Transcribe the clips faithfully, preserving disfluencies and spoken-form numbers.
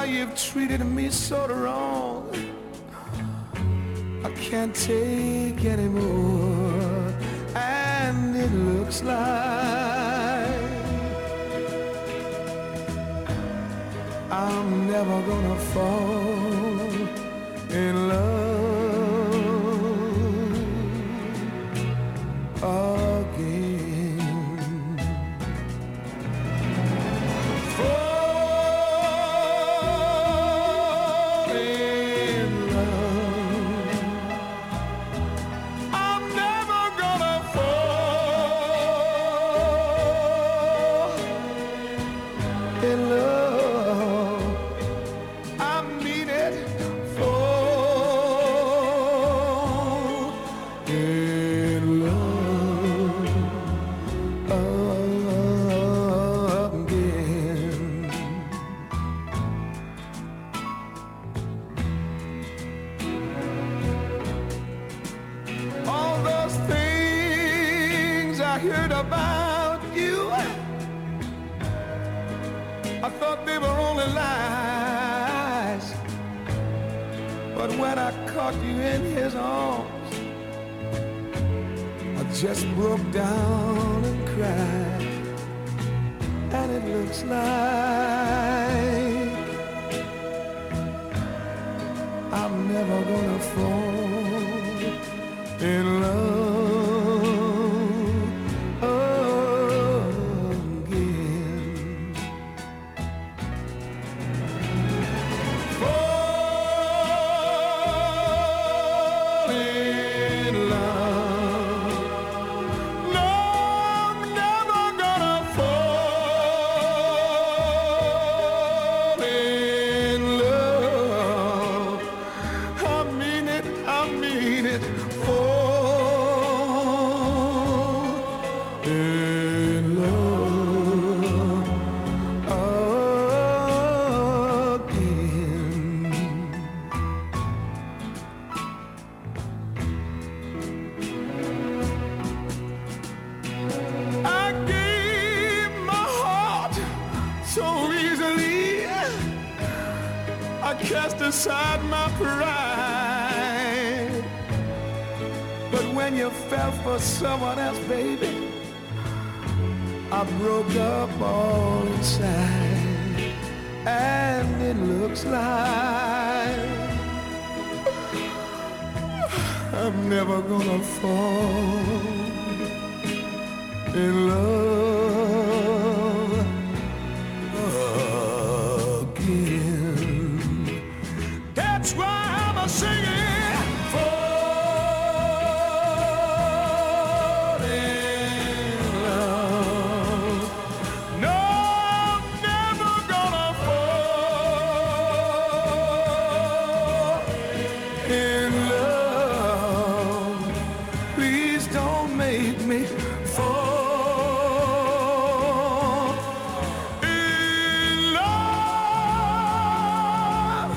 you've treated me so wrong. I can't take anymore, and it looks like I'm never gonna fall in love again. Fall in love. I'm never gonna fall in love. I mean it. Fall in love again. All those things I heard about you, I thought they were only lies. But when I caught you in his arms, I just broke down and cried. And it looks like I'm never gonna fall in love again. Fall in love. No, I'm never gonna fall in love. I mean it, I mean it. Fall in love again. I gave my heart so easily. I cast aside my pride. But when you fell for someone else, baby, I broke up all inside. And it looks like I'm never gonna fall in love again. That's why I'm a singing. Fall in love. No, I'm never gonna fall in love. Please don't make me fall in love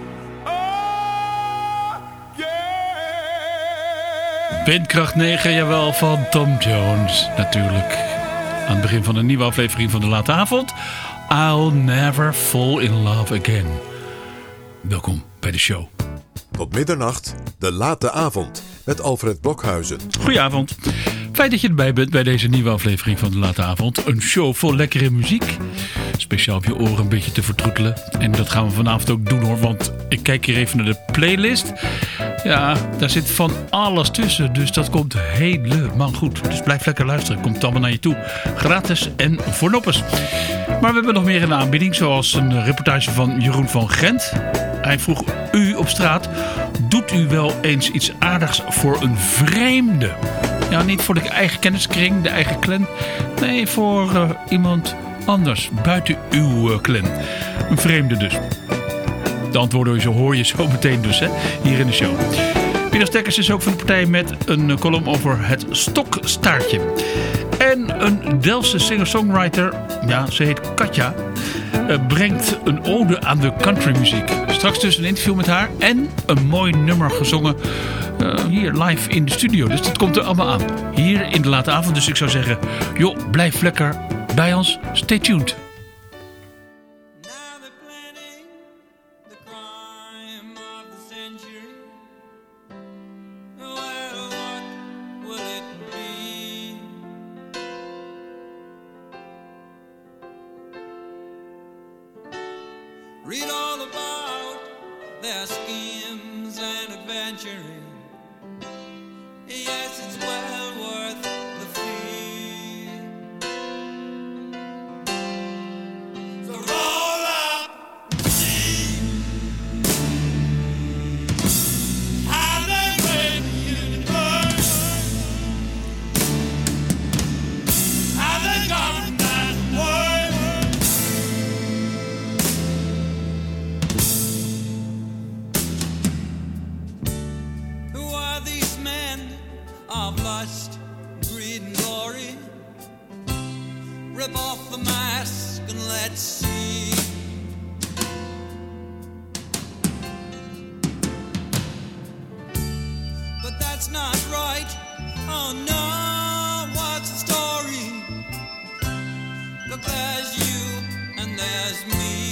again. Windkracht negen, jawel, van Tom Jones natuurlijk. Aan het begin van een nieuwe aflevering van de Late Avond. I'll never fall in love again. Welkom bij de show. Tot middernacht, de Late Avond met Alfred Blokhuizen. Goedenavond. Fijn dat je erbij bent bij deze nieuwe aflevering van de Late Avond. Een show vol lekkere muziek. Speciaal op je oren een beetje te vertroetelen. En dat gaan we vanavond ook doen hoor. Want ik kijk hier even naar de playlist. Ja, daar zit van alles tussen. Dus dat komt helemaal goed. Dus blijf lekker luisteren. Komt allemaal naar je toe. Gratis en voor noppes. Maar we hebben nog meer in de aanbieding. Zoals een reportage van Jeroen van Gent. Hij vroeg u op straat. Doet u wel eens iets aardigs voor een vreemde? Ja, niet voor de eigen kenniskring, de eigen clan. Nee, voor uh, iemand anders. Buiten uw uh, clan. Een vreemde dus. De antwoorden zo hoor je zo meteen dus, hè, hier in de show. Pieter Stekkers is ook van de partij met een column over het stokstaartje. En een Delftse singer-songwriter, ja, ze heet Katja, uh, brengt een ode aan de countrymuziek. Straks dus een interview met haar en een mooi nummer gezongen uh, hier live in de studio. Dus dat komt er allemaal aan. Hier in de Late Avond. Dus ik zou zeggen, joh, blijf lekker bij ons. Stay tuned. Now they're planning Read all about their schemes and adventuring. Yes, it's well worth the fee. So roll up, see how they break you burn, how they got that word. Who are these men of lust, greed and glory? Rip off the mask and let's see. But that's not right. Oh no, what's the story? Look, there's you and there's me.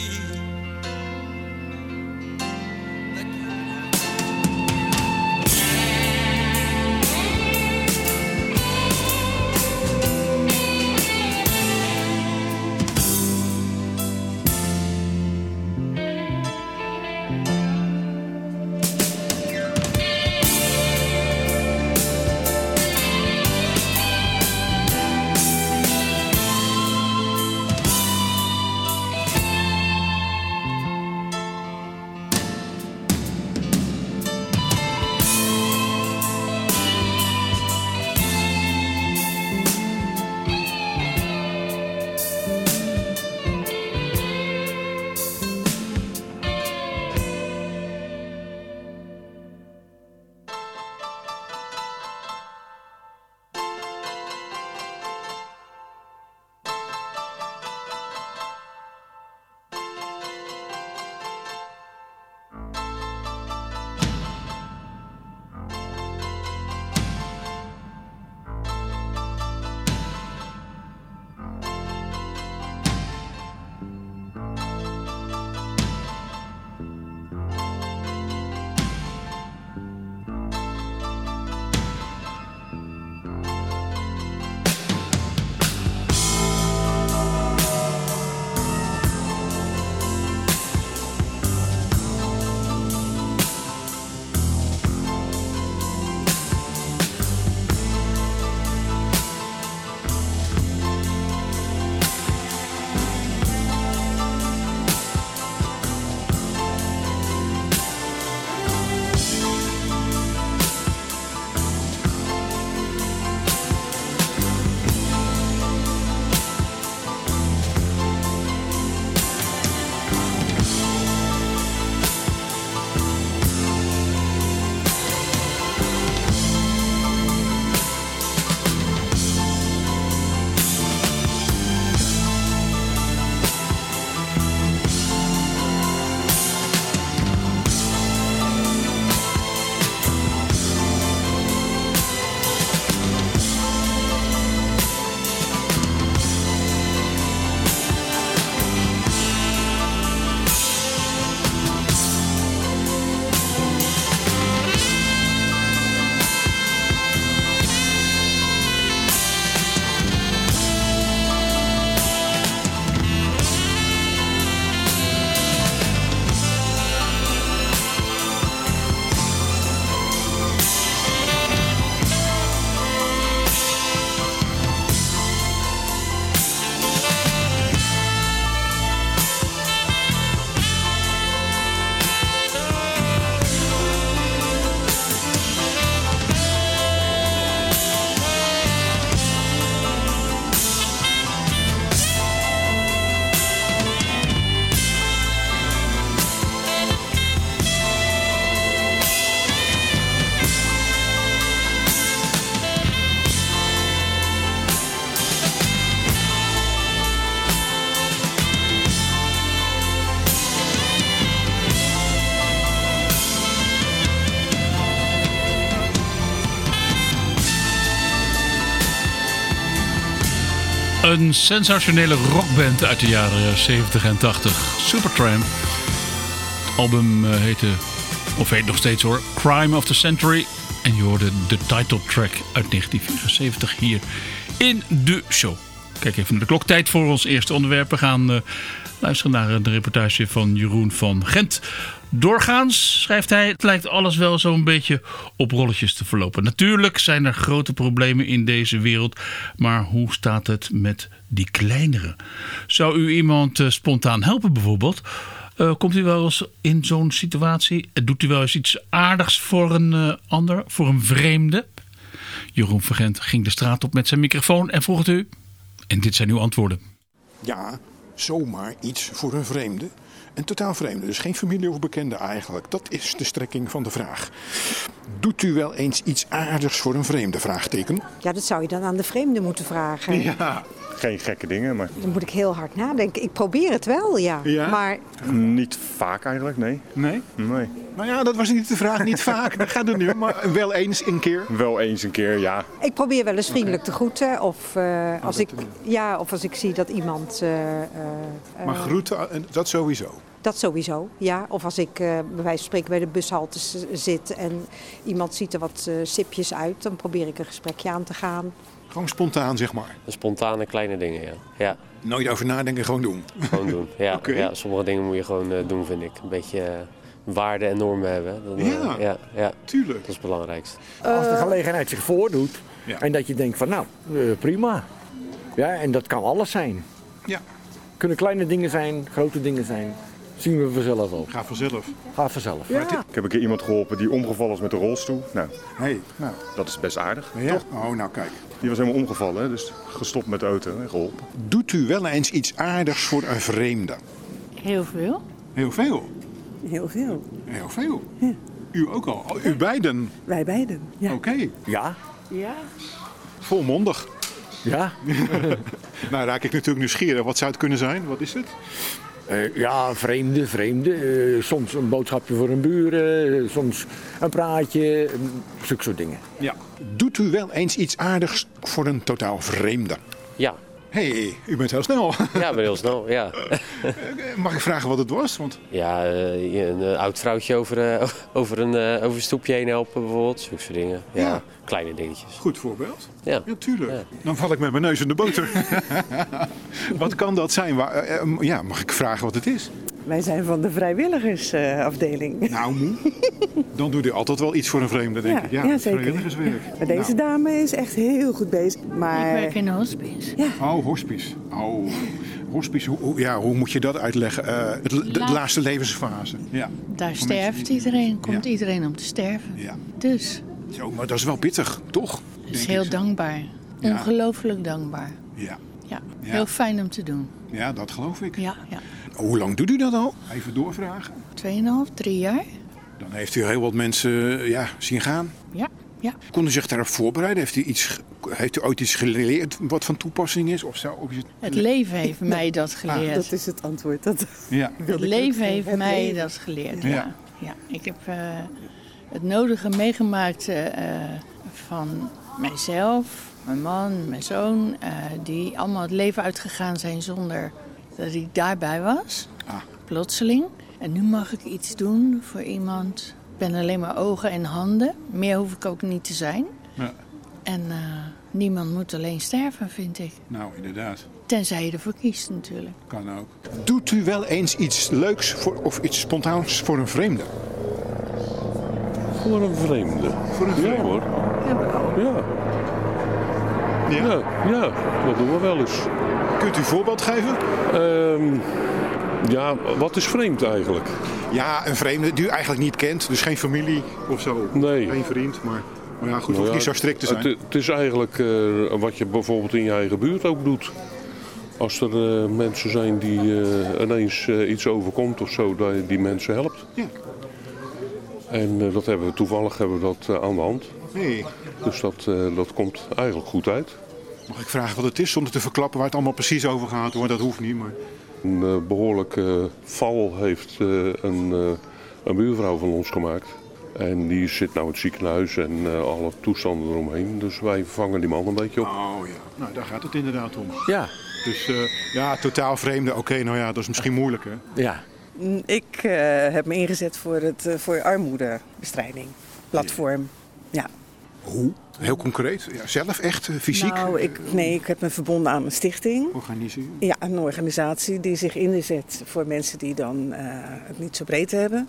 Een sensationele rockband uit de jaren zeventig en tachtig. Supertramp. Het album heette, of heet nog steeds hoor, Crime of the Century. En je hoorde de title track uit negentien vierenzeventig hier in de show. Kijk even naar de klok. Tijd voor ons eerste onderwerp. We gaan uh, luisteren naar de reportage van Jeroen van Gent. Doorgaans, schrijft hij, het lijkt alles wel zo'n beetje op rolletjes te verlopen. Natuurlijk zijn er grote problemen in deze wereld. Maar hoe staat het met die kleinere? Zou u iemand uh, spontaan helpen bijvoorbeeld? Uh, komt u wel eens in zo'n situatie? Doet u wel eens iets aardigs voor een uh, ander, voor een vreemde? Jeroen van Gent ging de straat op met zijn microfoon en vroeg het u. En dit zijn uw antwoorden. Ja, zomaar iets voor een vreemde. Een totaal vreemde, dus geen familie of bekende eigenlijk. Dat is de strekking van de vraag. Doet u wel eens iets aardigs voor een vreemde? Vraagteken. Ja, dat zou je dan aan de vreemde moeten vragen. Ja, geen gekke dingen, maar... Dan moet ik heel hard nadenken. Ik probeer het wel, ja. Ja? Maar... Niet vaak eigenlijk, nee. Nee? Nee. Nou ja, dat was niet de vraag. Niet vaak, dat gaat het nu. Maar wel eens een keer. Wel eens een keer, ja. Ik probeer wel eens vriendelijk te groeten. Of, uh, als, ik, ja, of als ik zie dat iemand... Uh, uh, Maar groeten, dat sowieso. Dat sowieso, ja. Of als ik uh, bij wijze van spreken bij de bushalte zit en iemand ziet er wat uh, sipjes uit, dan probeer ik een gesprekje aan te gaan. Gewoon spontaan, zeg maar. De spontane kleine dingen, ja. ja. Nooit over nadenken, gewoon doen. Gewoon doen, ja. Okay. ja. Sommige dingen moet je gewoon uh, doen, vind ik. Een beetje uh, waarden en normen hebben. Dan, uh, ja, ja, ja, tuurlijk. Dat is het belangrijkste. Als de gelegenheid zich voordoet ja. en dat je denkt van nou, uh, prima. Ja, en dat kan alles zijn. Ja. Kunnen kleine dingen zijn, grote dingen zijn. Zien we vanzelf ook. Ga vanzelf. Ga vanzelf. Ja. Ik heb een keer iemand geholpen die omgevallen is met een rolstoel. Nou, hey, nou. dat is best aardig. Ja. Toch? Oh, nou kijk. Die was helemaal omgevallen, hè? Dus gestopt met de auto en geholpen. Doet u wel eens iets aardigs voor een vreemde? Heel veel. Heel veel? Heel veel. Heel veel? Ja. U ook al? Oh, u beiden? Wij beiden, ja. Oké. Okay. Ja. Ja. Volmondig. Ja. Nou raak ik natuurlijk nieuwsgierig. Wat zou het kunnen zijn? Wat is het? Uh, ja, vreemde, vreemde. Uh, soms een boodschapje voor een buren, uh, soms een praatje, uh, zulke soort dingen. Ja. Doet u wel eens iets aardigs voor een totaal vreemde? Ja. Hé, hey, u bent heel snel. Ja, ik ben heel snel, ja. Mag ik vragen wat het was? Want... Ja, uh, een uh, oud vrouwtje over, uh, over, een, uh, over een stoepje heen helpen bijvoorbeeld. Zulke soort dingen. Ja, ja. Kleine dingetjes. Goed voorbeeld. Ja. Ja, tuurlijk. Ja. Dan val ik met mijn neus in de boter. Wat kan dat zijn? Waar, uh, ja, mag ik vragen wat het is? Wij zijn van de vrijwilligersafdeling. Uh, nou, moe. Dan doe je altijd wel iets voor een vreemde, denk ja, ik. Ja, ja zeker. Vrijwilligerswerk. Maar deze nou. dame is echt heel goed bezig. Maar... Ik werk in een hospice. Ja. Oh, hospice. Oh, hospice. Hoe, hoe, ja, hoe moet je dat uitleggen? Uh, het, de, de La- laatste levensfase. Ja. Daar voor sterft die... iedereen, komt ja. iedereen om te sterven. Ja. Dus. Zo, maar dat is wel pittig, toch? Het is heel ik. dankbaar. Ja. Ongelooflijk dankbaar. Ja. Ja. Ja. Heel fijn om te doen. Ja, dat geloof ik. Ja, ja. Hoe lang doet u dat al? Even doorvragen. Tweeënhalf, drie jaar. Dan heeft u heel wat mensen ja, zien gaan. Ja, ja. Kon u zich daarop voorbereiden? Heeft u, iets, heeft u ooit iets geleerd wat van toepassing is? Of zo? Of is het... Het leven heeft nee. mij dat geleerd. Ah, dat is het antwoord. Dat ja. Het leven heeft het mij leven. dat geleerd, ja. ja. ja. Ik heb uh, het nodige meegemaakt uh, van mijzelf, mijn man, mijn zoon. Uh, die allemaal het leven uitgegaan zijn zonder dat ik daarbij was. Ah. Plotseling. En nu mag ik iets doen voor iemand. Ik ben alleen maar ogen en handen. Meer hoef ik ook niet te zijn. Ja. En uh, niemand moet alleen sterven, vind ik. Nou, inderdaad. Tenzij je ervoor kiest natuurlijk. Kan ook. Doet u wel eens iets leuks voor, of iets spontaans voor een vreemde? Voor een vreemde? Voor een vreemde? Ja hoor. Ja. Ja. Ja, ja, dat doen we wel eens. Kunt u een voorbeeld geven? Um, ja, wat is vreemd eigenlijk? Ja, een vreemde die u eigenlijk niet kent. Dus geen familie of zo. Nee. Geen vriend, maar, maar ja, goed, nou hoeft ja, niet zo strikt te zijn. Het, het is eigenlijk uh, wat je bijvoorbeeld in je eigen buurt ook doet. Als er uh, mensen zijn die uh, ineens uh, iets overkomt of zo, dat je die mensen helpt. Ja. En uh, dat hebben we toevallig hebben we dat uh, aan de hand. Hey. Dus dat, uh, dat komt eigenlijk goed uit. Mag ik vragen wat het is, zonder te verklappen waar het allemaal precies over gaat? Hoor, dat hoeft niet, maar... Een uh, behoorlijke val heeft uh, een, uh, een buurvrouw van ons gemaakt. En die zit nou in het ziekenhuis en uh, alle toestanden eromheen. Dus wij vangen die man een beetje op. Oh ja, nou daar gaat het inderdaad om. Ja. Dus uh, ja, totaal vreemde. Oké, okay, nou ja, dat is misschien moeilijk, hè? Ja. Ik uh, heb me ingezet voor, het, uh, voor armoedebestrijding. Platform. Ja. Hoe? Heel concreet? Ja, zelf echt, uh, fysiek? Nou, ik, nee, ik heb me verbonden aan een stichting. Organisatie? Ja, een organisatie die zich inzet voor mensen die dan uh, het niet zo breed hebben.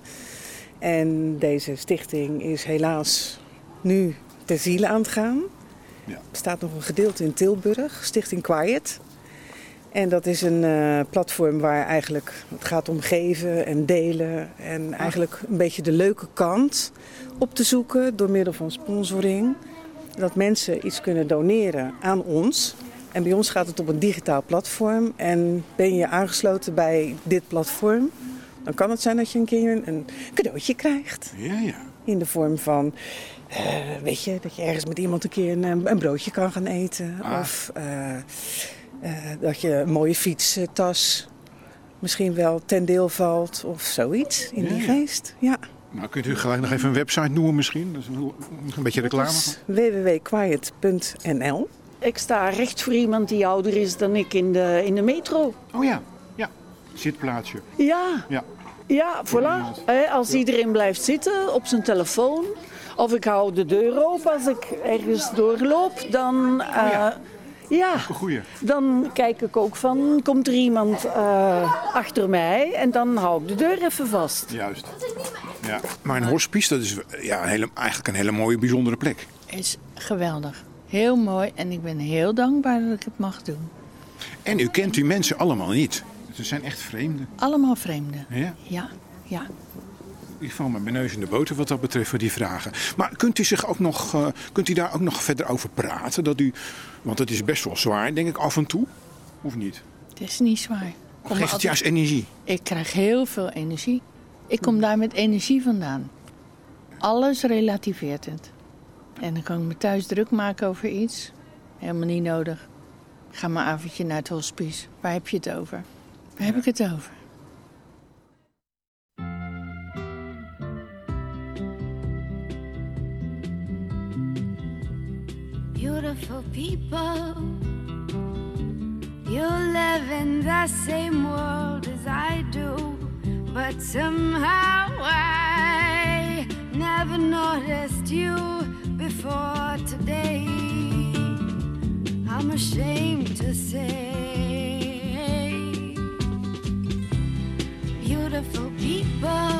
En deze stichting is helaas nu ter ziele aan het gaan. Ja. Er bestaat nog een gedeelte in Tilburg, Stichting Quiet. En dat is een uh, platform waar eigenlijk het gaat om geven en delen. En eigenlijk een beetje de leuke kant op te zoeken door middel van sponsoring. Dat mensen iets kunnen doneren aan ons. En bij ons gaat het op een digitaal platform. En ben je aangesloten bij dit platform, dan kan het zijn dat je een keer een cadeautje krijgt. Ja, ja. In de vorm van, uh, weet je, dat je ergens met iemand een keer een, een broodje kan gaan eten. Ah. Of uh, uh, dat je een mooie fietstas misschien wel ten deel valt of zoiets in ja, die geest. Ja. Nou, kunt u gelijk nog even een website noemen misschien? Dat is een, een beetje reclame. w w w punt quiet punt n l. Ik sta recht voor iemand die ouder is dan ik in de, in de metro. Oh ja, ja. Zitplaatsje. Ja. Ja. Ja, voilà. He, als ja. iedereen blijft zitten op zijn telefoon. Of ik hou de deur open als ik ergens doorloop. Dan, uh, oh ja. Ja, goeie. Dan kijk ik ook van, komt er iemand uh, achter mij? En dan hou ik de deur even vast. Juist. Ja. Maar een hospice, dat is ja, een hele, eigenlijk een hele mooie, bijzondere plek. Is geweldig. Heel mooi en ik ben heel dankbaar dat ik het mag doen. En u kent die mensen allemaal niet. Ze zijn echt vreemden. Allemaal vreemden. Ja? Ja, ja. Ik val met mijn neus in de boter wat dat betreft voor die vragen. Maar kunt u, zich ook nog, uh, kunt u daar ook nog verder over praten? Dat u, want het is best wel zwaar, denk ik, af en toe. Of niet? Het is niet zwaar. Geeft het altijd... juist energie? Ik krijg heel veel energie. Ik kom daar met energie vandaan. Alles relativeert het. En dan kan ik me thuis druk maken over iets. Helemaal niet nodig. Ga maar een avondje naar het hospice. Waar heb je het over? Waar heb ik het over? Beautiful people, you live in the same world as I do, but somehow I never noticed you before today. I'm ashamed to say, beautiful people,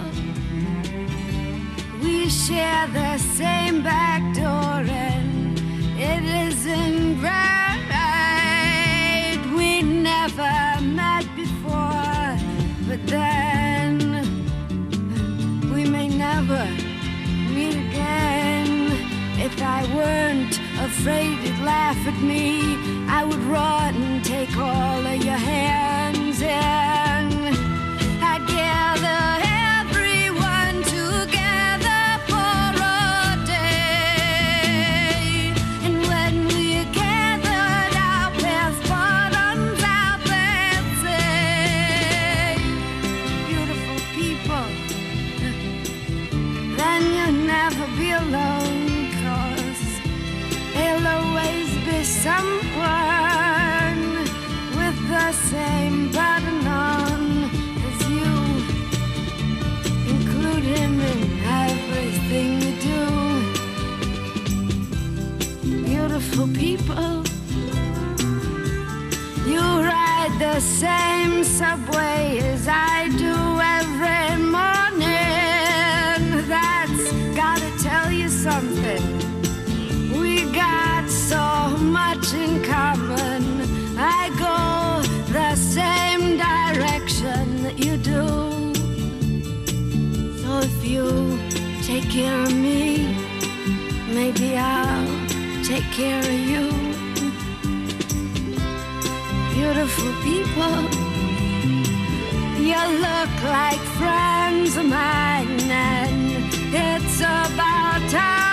we share the same back door and it isn't right. We never met before, but then we may never meet again. If I weren't afraid you'd laugh at me, I would run and take all of your hands and I'd gather everyone together for a day. And when we gathered, our pass bottoms out and say, beautiful people, then you'll never be alone. There'll always be someone with the same button on as you. Include him in everything you do. Beautiful people, you ride the same subway as I do every morning. That's gotta tell you something. We got so much in common. I go the same direction that you do. So if you take care of me, maybe I'll take care of you. Beautiful people, you look like friends of mine, and it's about time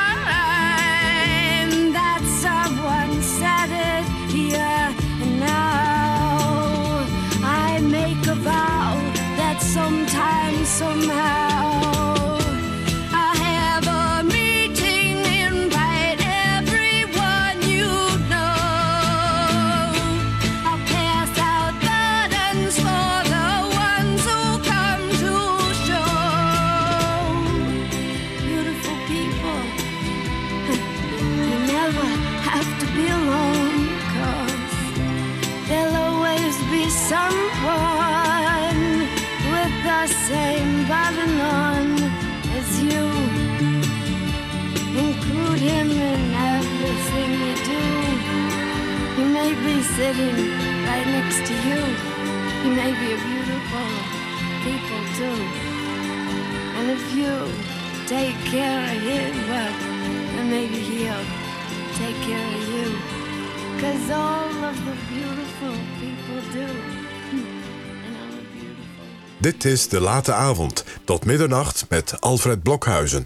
someone said it here and now. I make a vow that sometime, somehow, I'll have a meeting, invite everyone you know. I'll pass out buttons for the ones who come to show. Beautiful people, you never someone with the same button on as you. Include him in everything you do. He may be sitting right next to you. He may be a beautiful people too. And if you take care of him, well, then maybe he'll take care of you. 'Cause all of the beautiful people do. And I'm a beautiful. Dit is De Late Avond, tot middernacht met Alfred Blokhuizen.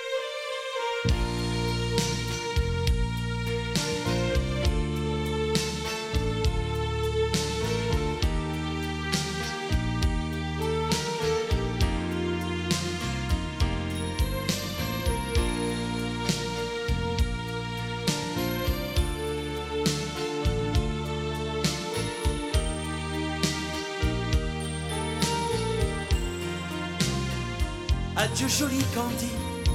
Adieu joli Candy,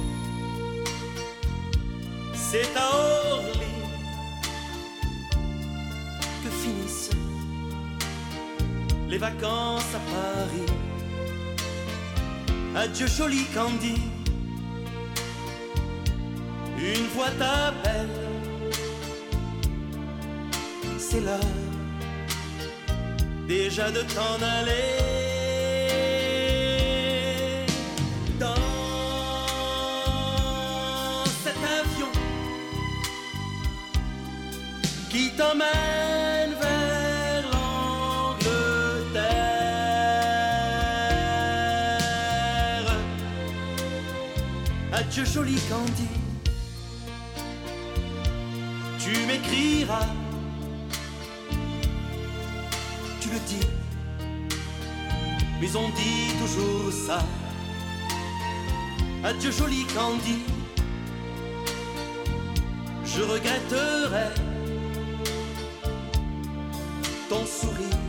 c'est à Orly que finissent les vacances à Paris. Adieu joli Candy, une voix t'appelle, c'est l'heure déjà de t'en aller. Qui t'emmène vers l'Angleterre. Adieu joli Candy, tu m'écriras, tu le dis, mais on dit toujours ça. Adieu joli Candy, je regretterai ton sourire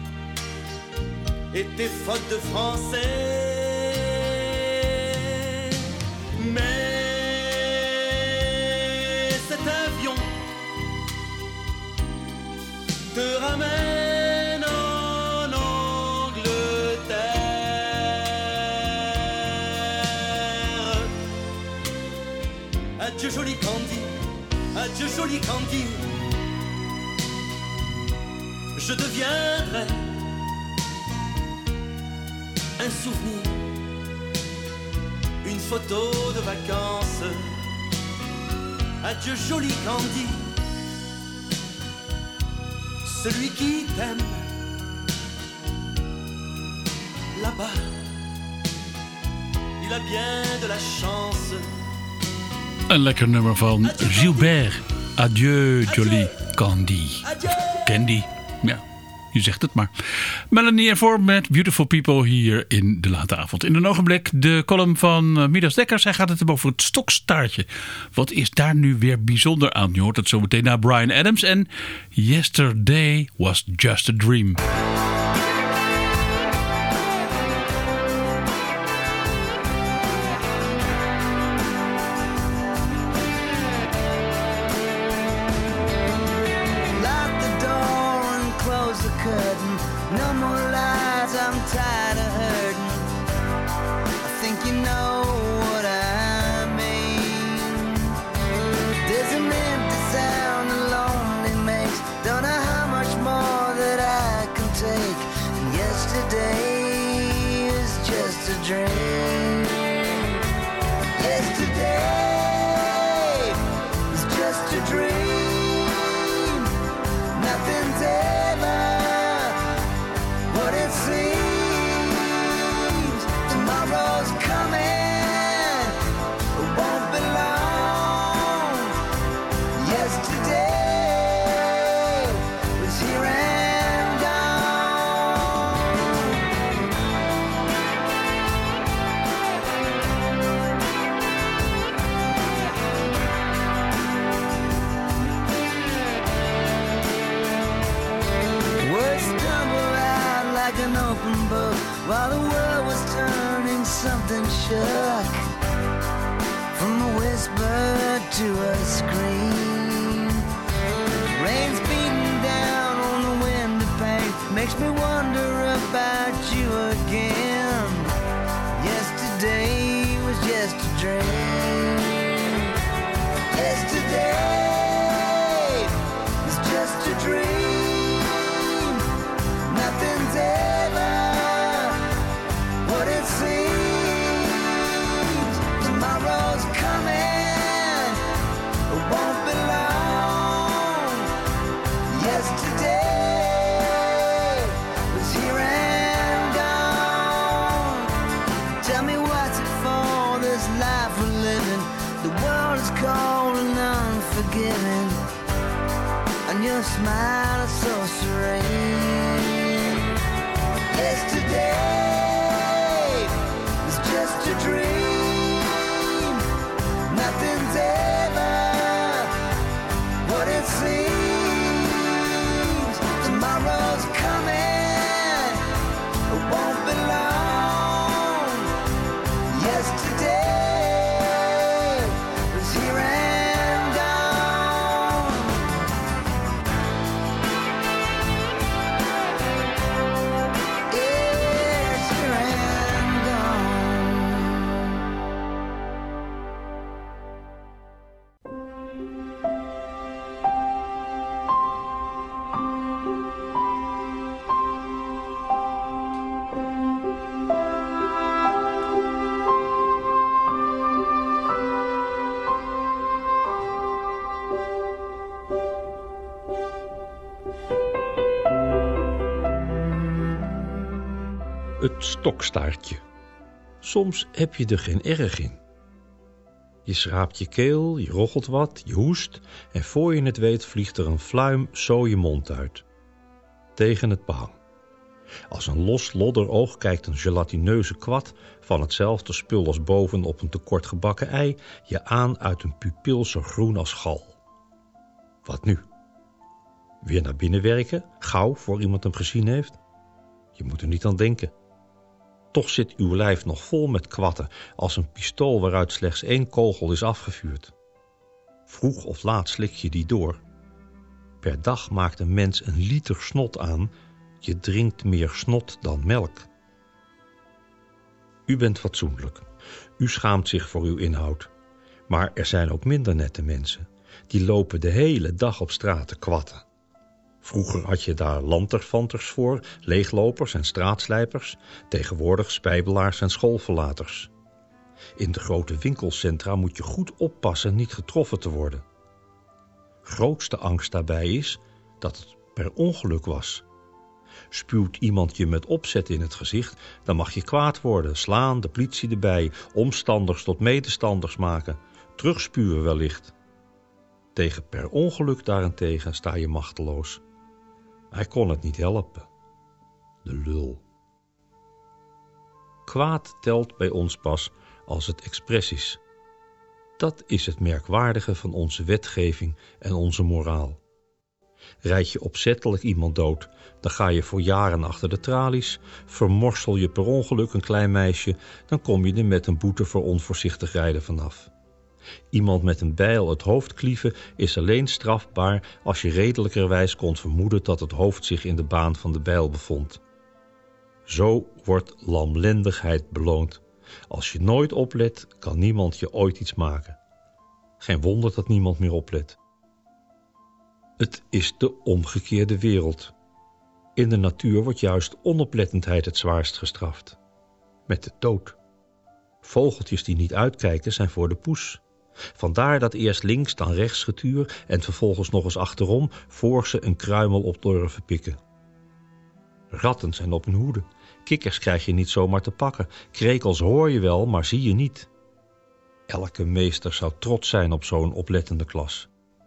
et tes fautes de français. Mais cet avion te ramène en Angleterre. Adieu joli Candy, adieu joli Candy, je deviendrai un souvenir, une photo de vacances. Adieu joli Candy, celui qui t'aime là-bas, il a bien de la chance. Een lekker nummer van Gilbert. Adieu joli Candy. Candy. Ja, je zegt het maar. Melanie ervoor met Beautiful People hier in De Late Avond. In een ogenblik de column van Midas Dekkers. Hij gaat het hebben over het stokstaartje. Wat is daar nu weer bijzonder aan? Je hoort het zo meteen naar Bryan Adams en Yesterday Was Just a Dream. While the world was turning, something shook from a whisper to a scream. Rain's beating down on the window pane, makes me wonder just a dream. Nothing's ever what it seems. Tomorrow's coming, it won't be long. Yesterday was here and gone. Tell me what's it for, this life we're living. The world is cold and unforgiving, and your smile is so serene. Yesterday was just a dream. Nothing's ever what it seems. Tomorrow's coming, it won't be long. Yesterday was here and gone. It's here and gone. Het stokstaartje. Soms heb je er geen erg in. Je schraapt je keel, je rochelt wat, je hoest en voor je het weet vliegt er een fluim zo je mond uit. Tegen het behang. Als een los lodderoog kijkt een gelatineuze kwad van hetzelfde spul als boven op een tekort gebakken ei je aan uit een pupil zo groen als gal. Wat nu? Weer naar binnen werken, gauw voor iemand hem gezien heeft? Je moet er niet aan denken. Toch zit uw lijf nog vol met kwatten als een pistool waaruit slechts één kogel is afgevuurd. Vroeg of laat slik je die door. Per dag maakt een mens een liter snot aan. Je drinkt meer snot dan melk. U bent fatsoenlijk. U schaamt zich voor uw inhoud. Maar er zijn ook minder nette mensen. Die lopen de hele dag op straat te kwatten. Vroeger had je daar lanterfanters voor, leeglopers en straatslijpers, tegenwoordig spijbelaars en schoolverlaters. In de grote winkelcentra moet je goed oppassen niet getroffen te worden. Grootste angst daarbij is dat het per ongeluk was. Spuwt iemand je met opzet in het gezicht, dan mag je kwaad worden, slaan, de politie erbij, omstanders tot medestanders maken, terugspuwen wellicht. Tegen per ongeluk daarentegen sta je machteloos. Hij kon het niet helpen. De lul. Kwaad telt bij ons pas als het expres is. Dat is het merkwaardige van onze wetgeving en onze moraal. Rijd je opzettelijk iemand dood, dan ga je voor jaren achter de tralies. Vermorsel je per ongeluk een klein meisje, dan kom je er met een boete voor onvoorzichtig rijden vanaf. Iemand met een bijl het hoofd klieven is alleen strafbaar als je redelijkerwijs kon vermoeden dat het hoofd zich in de baan van de bijl bevond. Zo wordt lamlendigheid beloond. Als je nooit oplet, kan niemand je ooit iets maken. Geen wonder dat niemand meer oplet. Het is de omgekeerde wereld. In de natuur wordt juist onoplettendheid het zwaarst gestraft. Met de dood. Vogeltjes die niet uitkijken zijn voor de poes. Vandaar dat eerst links dan rechts getuur en vervolgens nog eens achterom voor ze een kruimel op durven pikken. Ratten zijn op hun hoede. Kikkers krijg je niet zomaar te pakken. Krekels hoor je wel, maar zie je niet. Elke meester zou trots zijn op zo'n oplettende klas.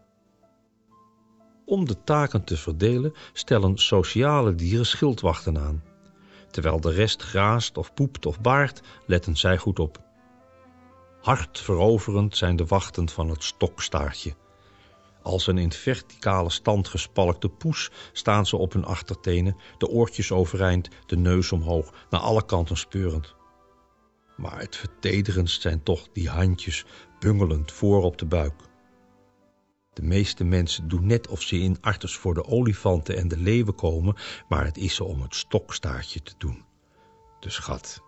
Om de taken te verdelen stellen sociale dieren schildwachten aan. Terwijl de rest graast of poept of baart, letten zij goed op. Hartveroverend zijn de wachten van het stokstaartje. Als een in verticale stand gespalkte poes staan ze op hun achtertenen, de oortjes overeind, de neus omhoog, naar alle kanten speurend. Maar het vertederendst zijn toch die handjes, bungelend voor op de buik. De meeste mensen doen net of ze in arters voor de olifanten en de leeuwen komen, maar het is ze om het stokstaartje te doen. De schat.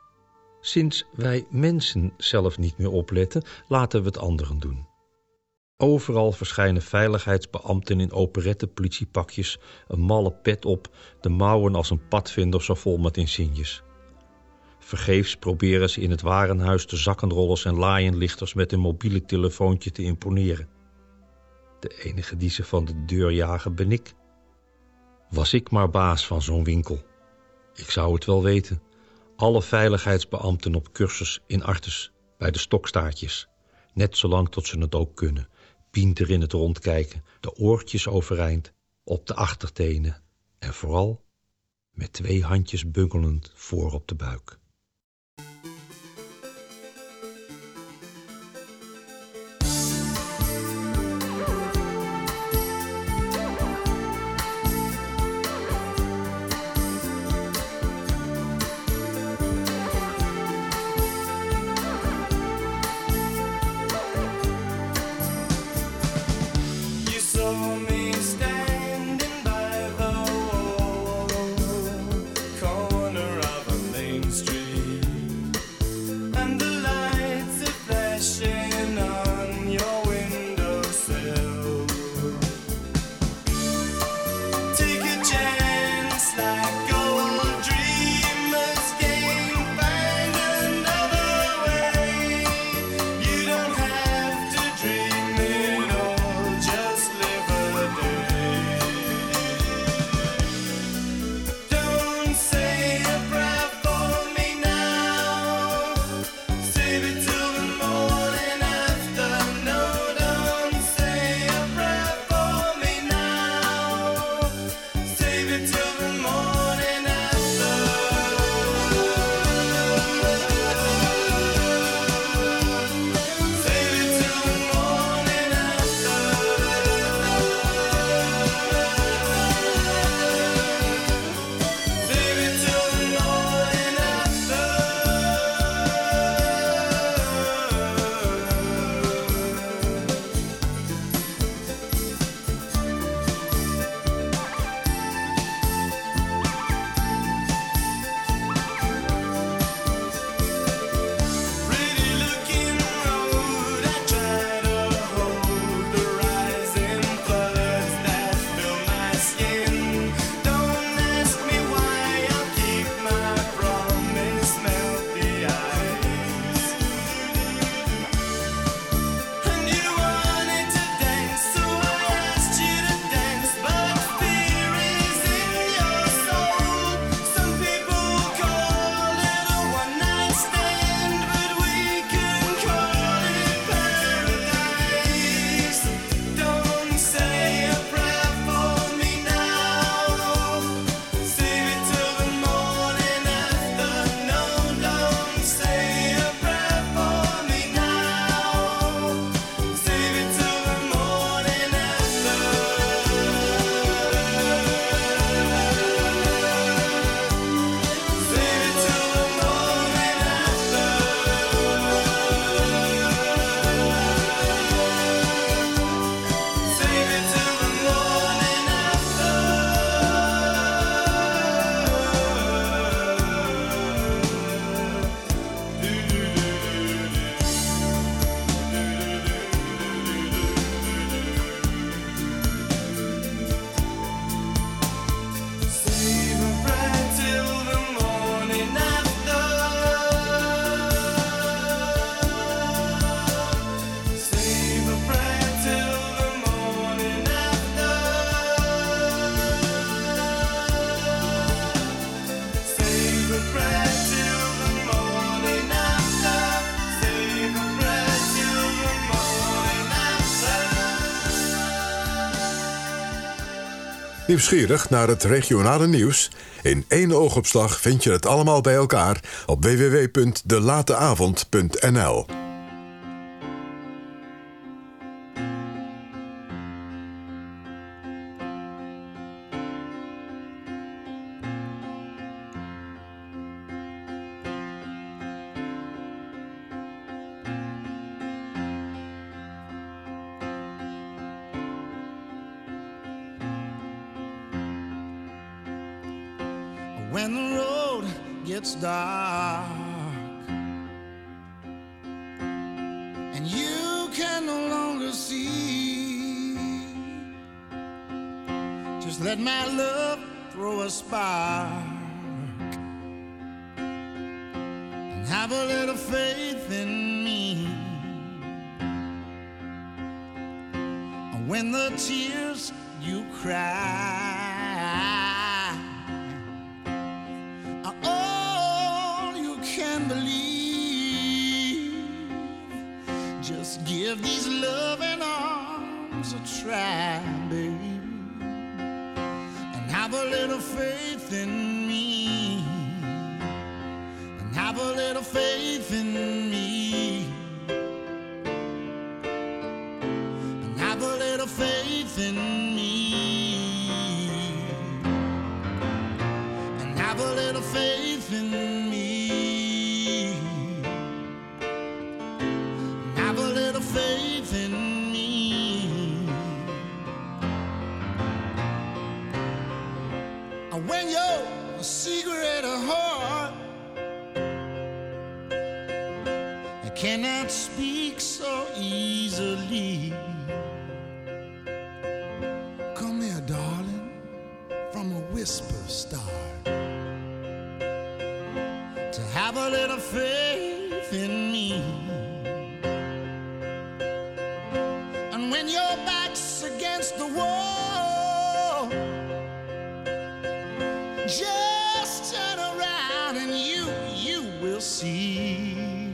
Sinds wij mensen zelf niet meer opletten, laten we het anderen doen. Overal verschijnen veiligheidsbeambten in operette politiepakjes, een malle pet op, de mouwen als een padvinder zo vol met insignes. Vergeefs proberen ze in het warenhuis de zakkenrollers en laaienlichters met een mobiele telefoontje te imponeren. De enige die ze van de deur jagen ben ik. Was ik maar baas van zo'n winkel. Ik zou het wel weten. Alle veiligheidsbeambten op cursus in Artes, bij de stokstaartjes. Net zolang tot ze het ook kunnen. Pienter in het rond kijken, de oortjes overeind, op de achtertenen. En vooral met twee handjes bungelend voor op de buik. Nieuwsgierig naar het regionale nieuws? In één oogopslag vind je het allemaal bij elkaar op w w w punt de late avond punt n l. When the road gets dark and you can no longer see, Just let my love throw a spark and have a little faith in me. When the tears you cry are all you can believe, just give these loving arms a try, baby, and have a little faith in me, and have a little faith in me, and have a little faith in me, and have a little faith in me, and have a little faith in me. When your secret heart cannot speak so easily, come here, darling, from a whisper start, to have a little faith in me. And when your back's against the wall, just turn around and you, you will see.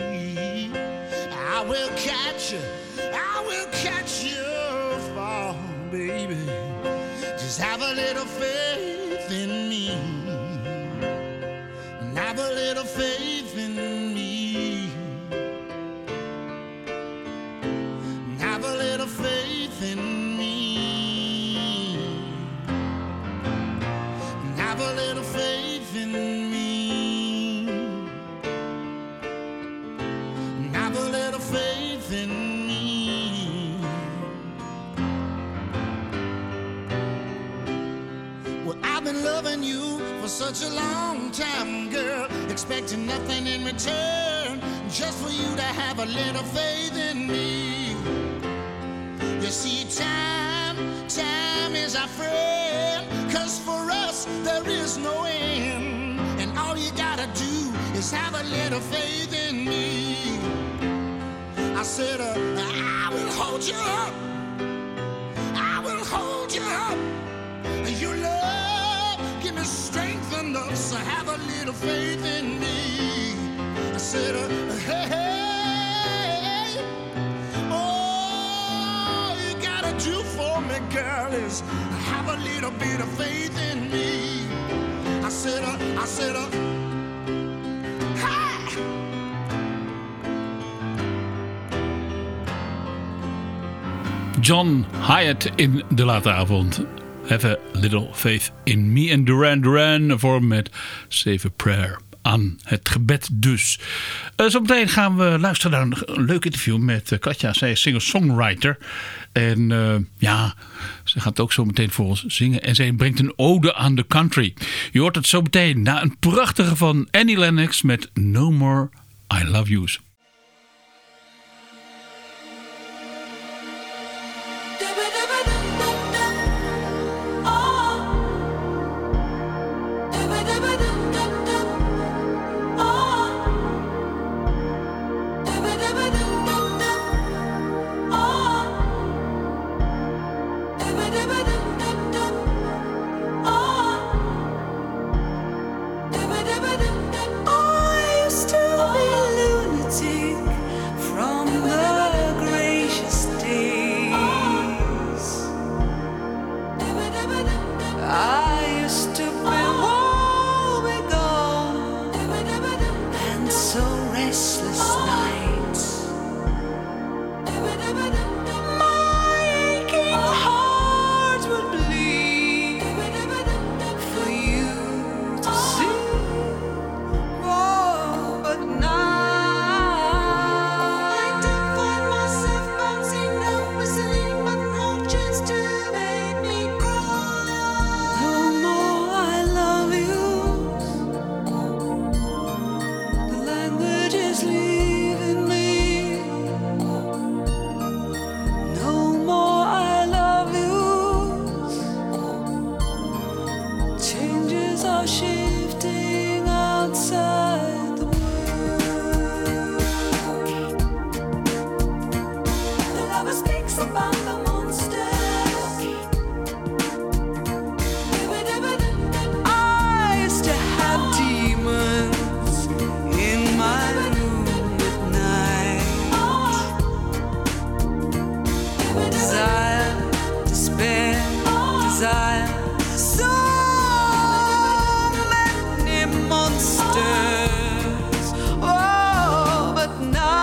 I will catch you, I will catch you fall, baby. Just have a little faith in me, and have a little faith in me, and have a little faith in me, and have a little faith in me, and have a little faith in me. Well, I've been loving you for such a long time, girl, expecting nothing in return, just for you to have a little faith in me. You see, time, time is our friend, 'cause for us there is no end, and all you gotta do is have a little faith in me. I said, uh, I will hold you up, I will hold you up, and your love give me strength enough, so have a little faith in me. I said, uh, hey, hey, all you gotta do for me, girl, is have a little bit of faith in me. I said, uh, I said, uh, hey. John Hyatt in de late avond. Have a little faith in me. En Duran Duran voor met Save a Prayer. Aan het gebed dus. Uh, zometeen gaan we luisteren naar een leuk interview met uh, Katja. Zij is singer-songwriter. En uh, ja, ze gaat ook zo meteen voor ons zingen. En zij brengt een ode aan de country. Je hoort het zo meteen na een prachtige van Annie Lennox met No More I Love Yous. I used to be a lunatic. desire. So many monsters. Oh, but now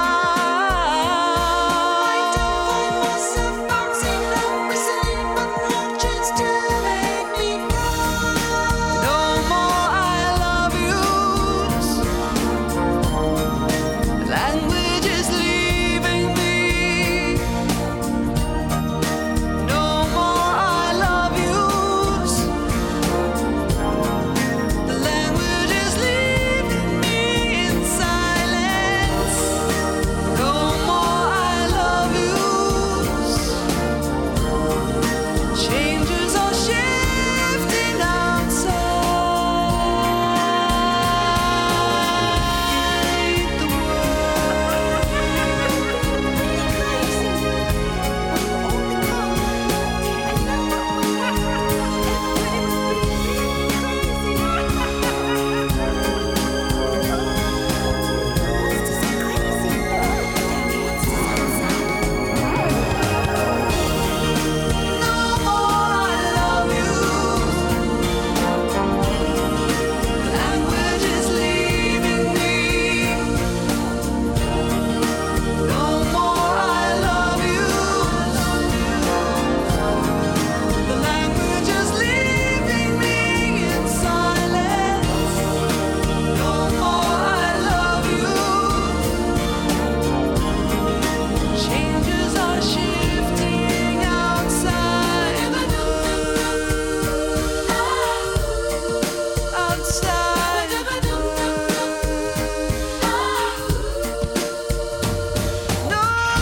I don't find myself bouncing up, whistling my conscience to make me cry. No more I love yous. Language is leaving me. No more I love yous. The language is leaving me in silence. No more I love yous. Changes are shifting outside the language is leaving me. No more I love you. The language is leaving me in silence. No more I love you. Changes are shifting outside. Outside. No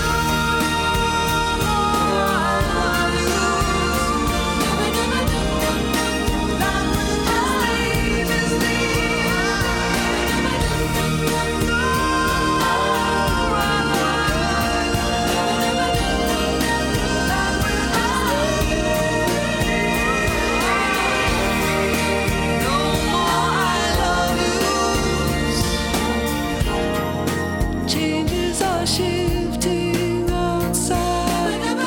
changes are shifting outside the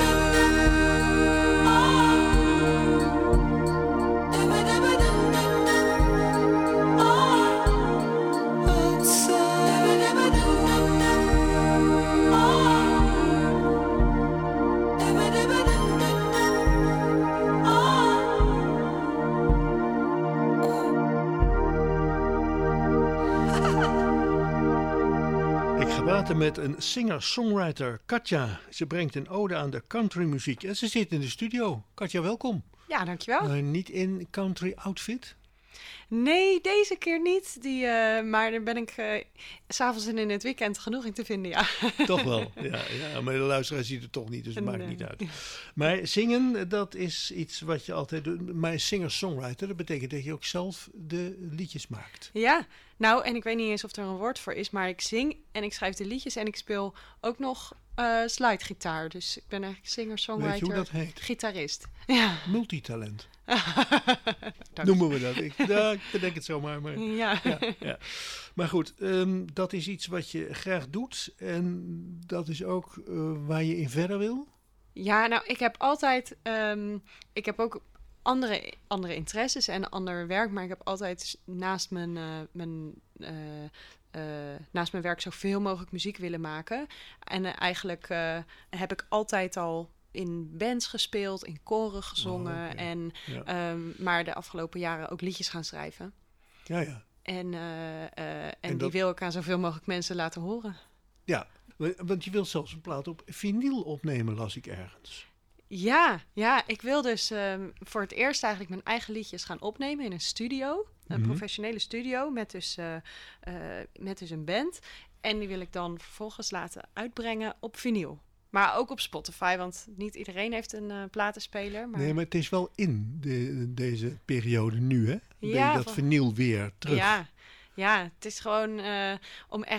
Ik ga praten met een singer-songwriter, Katja. Ze brengt een ode aan de countrymuziek en ze zit in de studio. Katja, welkom. Ja, dankjewel. Uh, niet in country outfit? Nee, deze keer niet. Die, uh, maar daar ben ik uh, s'avonds en in het weekend genoeg in te vinden, ja. Toch wel, ja, ja. Maar de luisteraar ziet het toch niet, dus het Nee. maakt niet uit. Maar zingen, dat is iets wat je altijd doet. Maar singer-songwriter, dat betekent dat je ook zelf de liedjes maakt. Ja, nou, en ik weet niet eens of er een woord voor is, maar ik zing en ik schrijf de liedjes en ik speel ook nog uh, slidegitaar. Dus ik ben eigenlijk singer-songwriter. Weet je hoe dat heet? Gitarist. Ja. Multitalent. Dank Noemen je. we dat. Ik, ja, ik bedenk het zomaar. Maar, Ja. ja, ja. Maar goed, um, dat is iets wat je graag doet. En dat is ook uh, waar je in verder wil? Ja, nou, ik heb altijd... Um, ik heb ook andere, andere interesses en ander werk, maar ik heb altijd naast mijn, uh, mijn, uh, uh, naast mijn werk zoveel mogelijk muziek willen maken. En uh, eigenlijk uh, heb ik altijd al in bands gespeeld, in koren gezongen. Oh, okay. en, ja. um, maar de afgelopen jaren ook liedjes gaan schrijven. Ja, ja. En, uh, uh, en, en die dat... wil ik aan zoveel mogelijk mensen laten horen. Ja, want je wilt zelfs een plaat op vinyl opnemen, las ik ergens. Ja, ja, ik wil dus um, voor het eerst eigenlijk mijn eigen liedjes gaan opnemen in een studio. Een Mhm. professionele studio met dus, uh, uh, met dus een band. En die wil ik dan vervolgens laten uitbrengen op vinyl. Maar ook op Spotify, want niet iedereen heeft een uh, platenspeler. Maar... Nee, maar het is wel in de, deze periode nu, hè? Ja, dat van... vinyl weer terug. Ja, ja, het is gewoon uh, om echt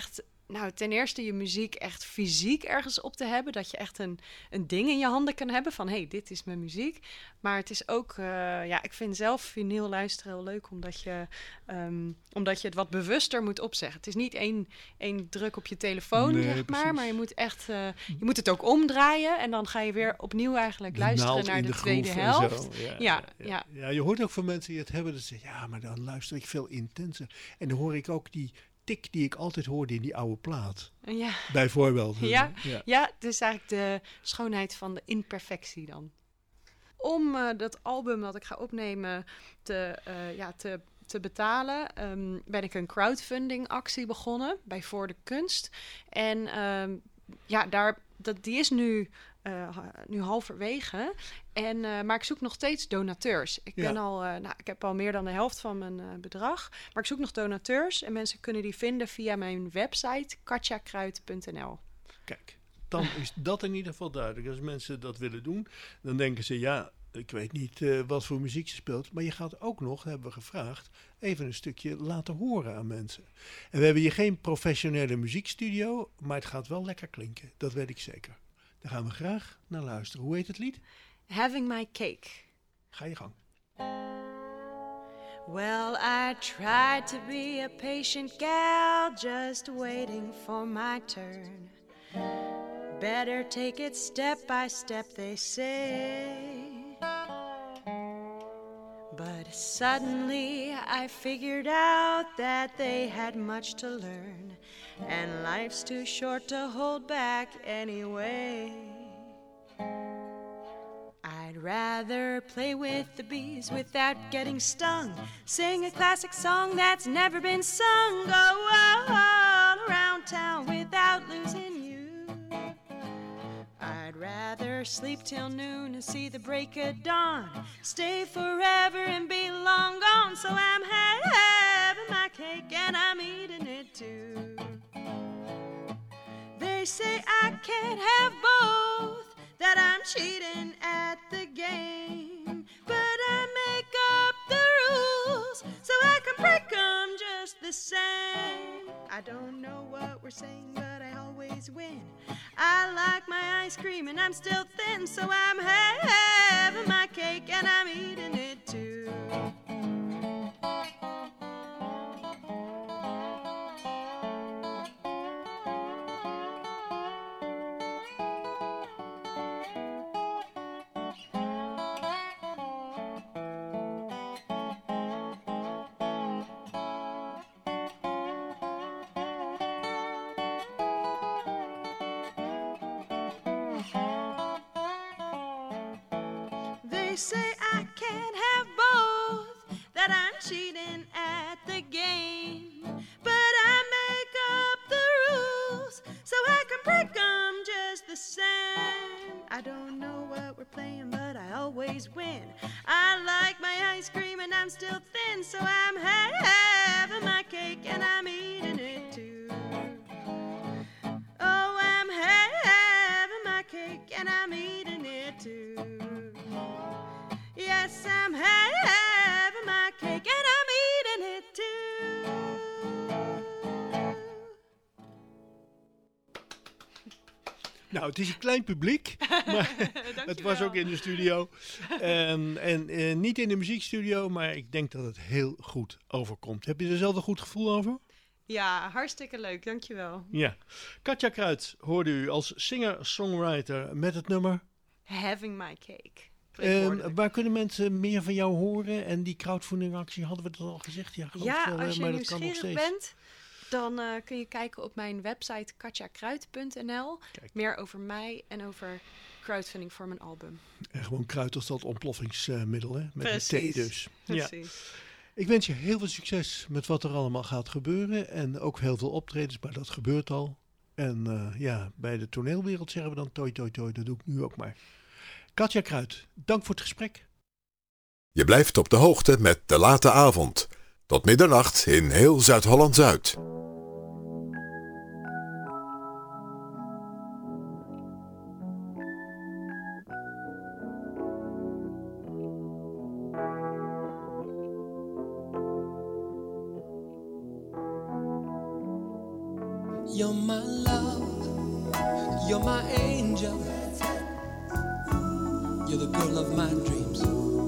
nou, ten eerste je muziek echt fysiek ergens op te hebben. Dat je echt een, een ding in je handen kan hebben van, hé, hey, dit is mijn muziek. Maar het is ook, uh, ja, ik vind zelf vinyl luisteren heel leuk, omdat je, um, omdat je het wat bewuster moet opzeggen. Het is niet één, één druk op je telefoon, nee, zeg maar. precies. Maar je moet echt, uh, je moet het ook omdraaien. En dan ga je weer opnieuw eigenlijk De luisteren naald naar in de, de tweede groef en helft. zo. Ja, Ja, ja, ja. ja. ja, je hoort ook van mensen die het hebben, dat ze zeggen, ja, maar dan luister ik veel intenser. En dan hoor ik ook die tik die ik altijd hoorde in die oude plaat. Ja. Bijvoorbeeld. Ja, ja. ja, het is eigenlijk de schoonheid van de imperfectie dan. Om uh, dat album dat ik ga opnemen te, uh, ja, te, te betalen, um, ben ik een crowdfunding actie begonnen bij Voor de Kunst. En um, ja, daar, dat, die is nu, uh, nu halverwege. En, uh, maar ik zoek nog steeds donateurs. Ik, ben Ja. al, uh, nou, ik heb al meer dan de helft van mijn uh, bedrag. Maar ik zoek nog donateurs. En mensen kunnen die vinden via mijn website katjakruid punt n l. Kijk, dan is dat in ieder geval duidelijk. Als mensen dat willen doen, dan denken ze, ja, ik weet niet uh, wat voor muziek je speelt. Maar je gaat ook nog, hebben we gevraagd, even een stukje laten horen aan mensen. En we hebben hier geen professionele muziekstudio, maar het gaat wel lekker klinken. Dat weet ik zeker. Daar gaan we graag naar luisteren. Hoe heet het lied? Having My Cake. Ga je gang. Well, I tried to be a patient gal, just waiting for my turn. Better take it step by step, they say. But suddenly I figured out that they had much to learn, and life's too short to hold back anyway. I'd rather play with the bees without getting stung, sing a classic song that's never been sung, go all around town without losing you. I'd rather sleep till noon and see the break of dawn, stay forever and be long gone, so I'm having my cake and I'm eating it too. They say I can't have both, that I'm cheating at the game, but I make up the rules so I can break them just the same. I don't know what we're saying, but I always win. I like my ice cream and I'm still thin, so I'm having my cake and I'm eating it too. They say I can't have both, that I'm cheating at the game, but I make up the rules so I can break them just the same. I don't know what we're playing, but I always win. I like my ice cream and I'm still thin, so I'm having my cake and I'm eating it too. Oh, I'm having my cake and I'm eating it too. Yes, I'm having my cake and I'm eating it too. Nou, het is een klein publiek, maar het was ook in de studio. Um, en uh, niet in de muziekstudio, maar ik denk dat het heel goed overkomt. Heb je er zelf een goed gevoel over? Ja, hartstikke leuk, dankjewel. Ja. Katja Kruid hoorde u als singer-songwriter met het nummer Having My Cake. En waar kunnen mensen meer van jou horen? En die crowdfunding actie, hadden we dat al gezegd? Ja, ja veel, als je maar dat kan nog nieuwsgierig steeds. bent, dan uh, kun je kijken op mijn website katjakruid punt n l. Meer over mij en over crowdfunding voor mijn album. En gewoon kruid als dat ontploffingsmiddel, hè? Met Precies. een T dus. Precies. Ja. Ik wens je heel veel succes met wat er allemaal gaat gebeuren. En ook heel veel optredens, maar dat gebeurt al. En uh, ja, bij de toneelwereld zeggen we dan toi toi toi, dat doe ik nu ook maar. Katja Kruid, dank voor het gesprek. Je blijft op de hoogte met De Late Avond. Tot middernacht in heel Zuid-Holland-Zuid. You're my love, you're my angel, you're the girl of my dreams.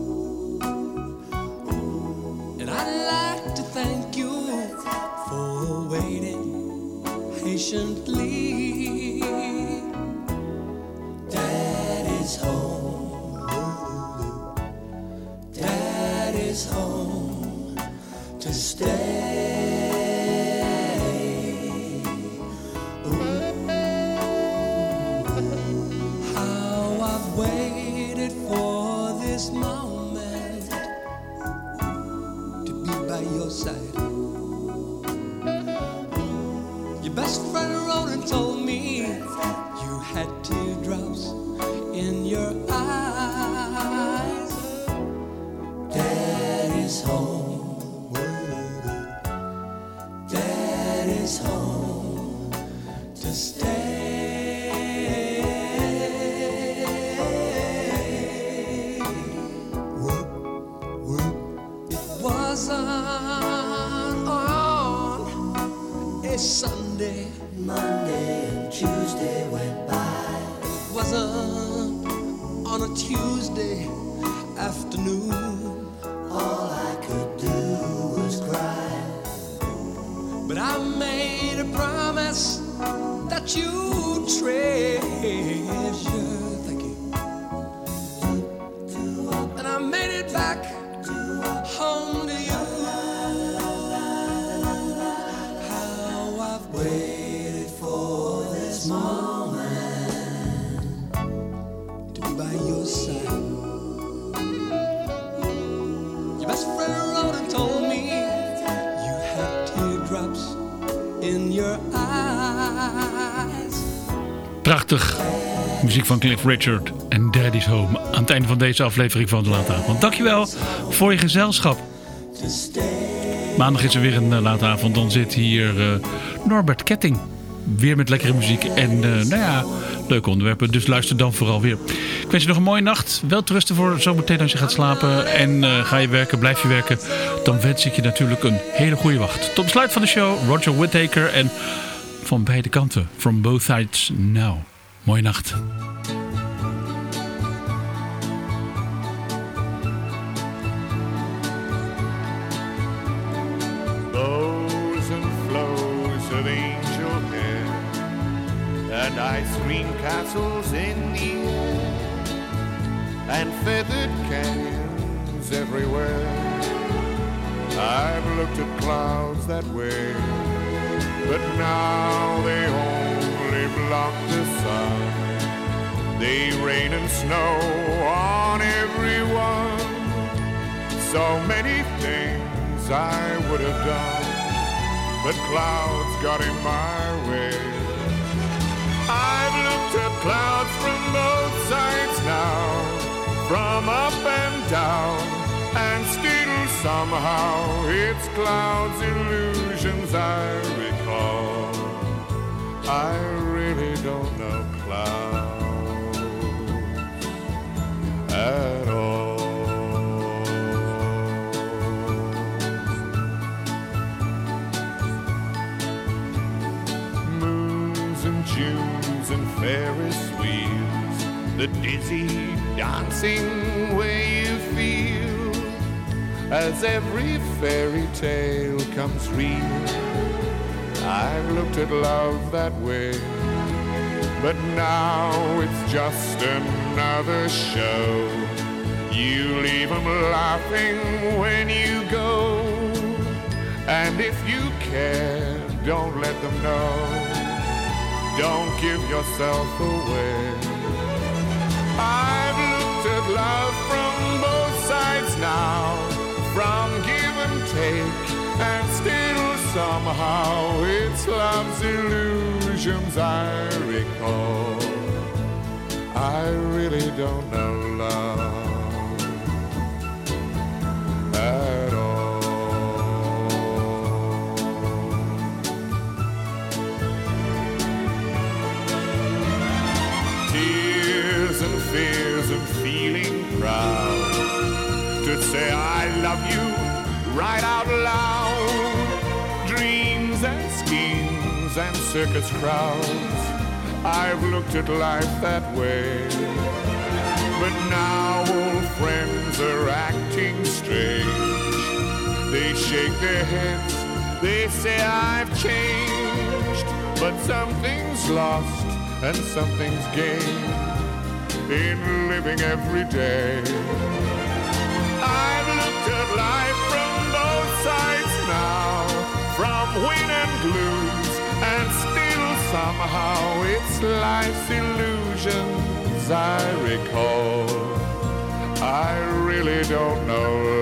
And I'd like to thank you for waiting patiently. Daddy's home, Daddy's home to stay. Moment to be by your side. Your best friend Ronan told me you had teardrops in your eyes. Daddy's home, Daddy's home to stay. Sunday, Monday, and Tuesday went by. It wasn't on a Tuesday afternoon. All I could do was cry. But I made a promise that you treasure. Thank you. And I made it back home to you. Waited for this moment to be by your side. Your best friend Ronan told me you had teardrops in your eyes. Prachtig. Muziek van Cliff Richard en Daddy's Home. Aan het einde van deze aflevering van De Late Avond. Dankjewel voor je gezelschap. Maandag is er weer een uh, late avond. Dan zit hier uh, Norbert Ketting. Weer met lekkere muziek en uh, nou ja, leuke onderwerpen. Dus luister dan vooral weer. Ik wens je nog een mooie nacht. Wel te rusten voor zometeen als je gaat slapen. En uh, ga je werken, blijf je werken. Dan wens ik je natuurlijk een hele goede wacht. Tot besluit van de show. Roger Whittaker en van beide kanten. From both sides now. Mooie nacht. And ice cream castles in the air, and feathered canyons everywhere. I've looked at clouds that way, but now they only block the sun. They rain and snow on everyone. So many things I would have done, but clouds got in my way. I've looked at clouds from both sides now, from up and down, and still somehow it's clouds' illusions I recall. I really don't know clouds at all. Moons and Junes and Ferris wheels, the dizzy dancing way you feel as every fairy tale comes real. I've looked at love that way, but now it's just another show. You leave them laughing when you go, and if you care, don't let them know. Don't give yourself away. I've looked at love from both sides now, from give and take, and still somehow it's love's illusions I recall. I really don't know love at all. Tears and fears and feeling proud to say I love you right out loud. Dreams and schemes clowns and circus crowds. I've looked at life that way. But now old friends are acting strange. They shake their heads, they say I've changed. But something's lost and something's gained in living every day. I've looked at life from both sides now, from win and lose, and still somehow it's life's illusions I recall. I really don't know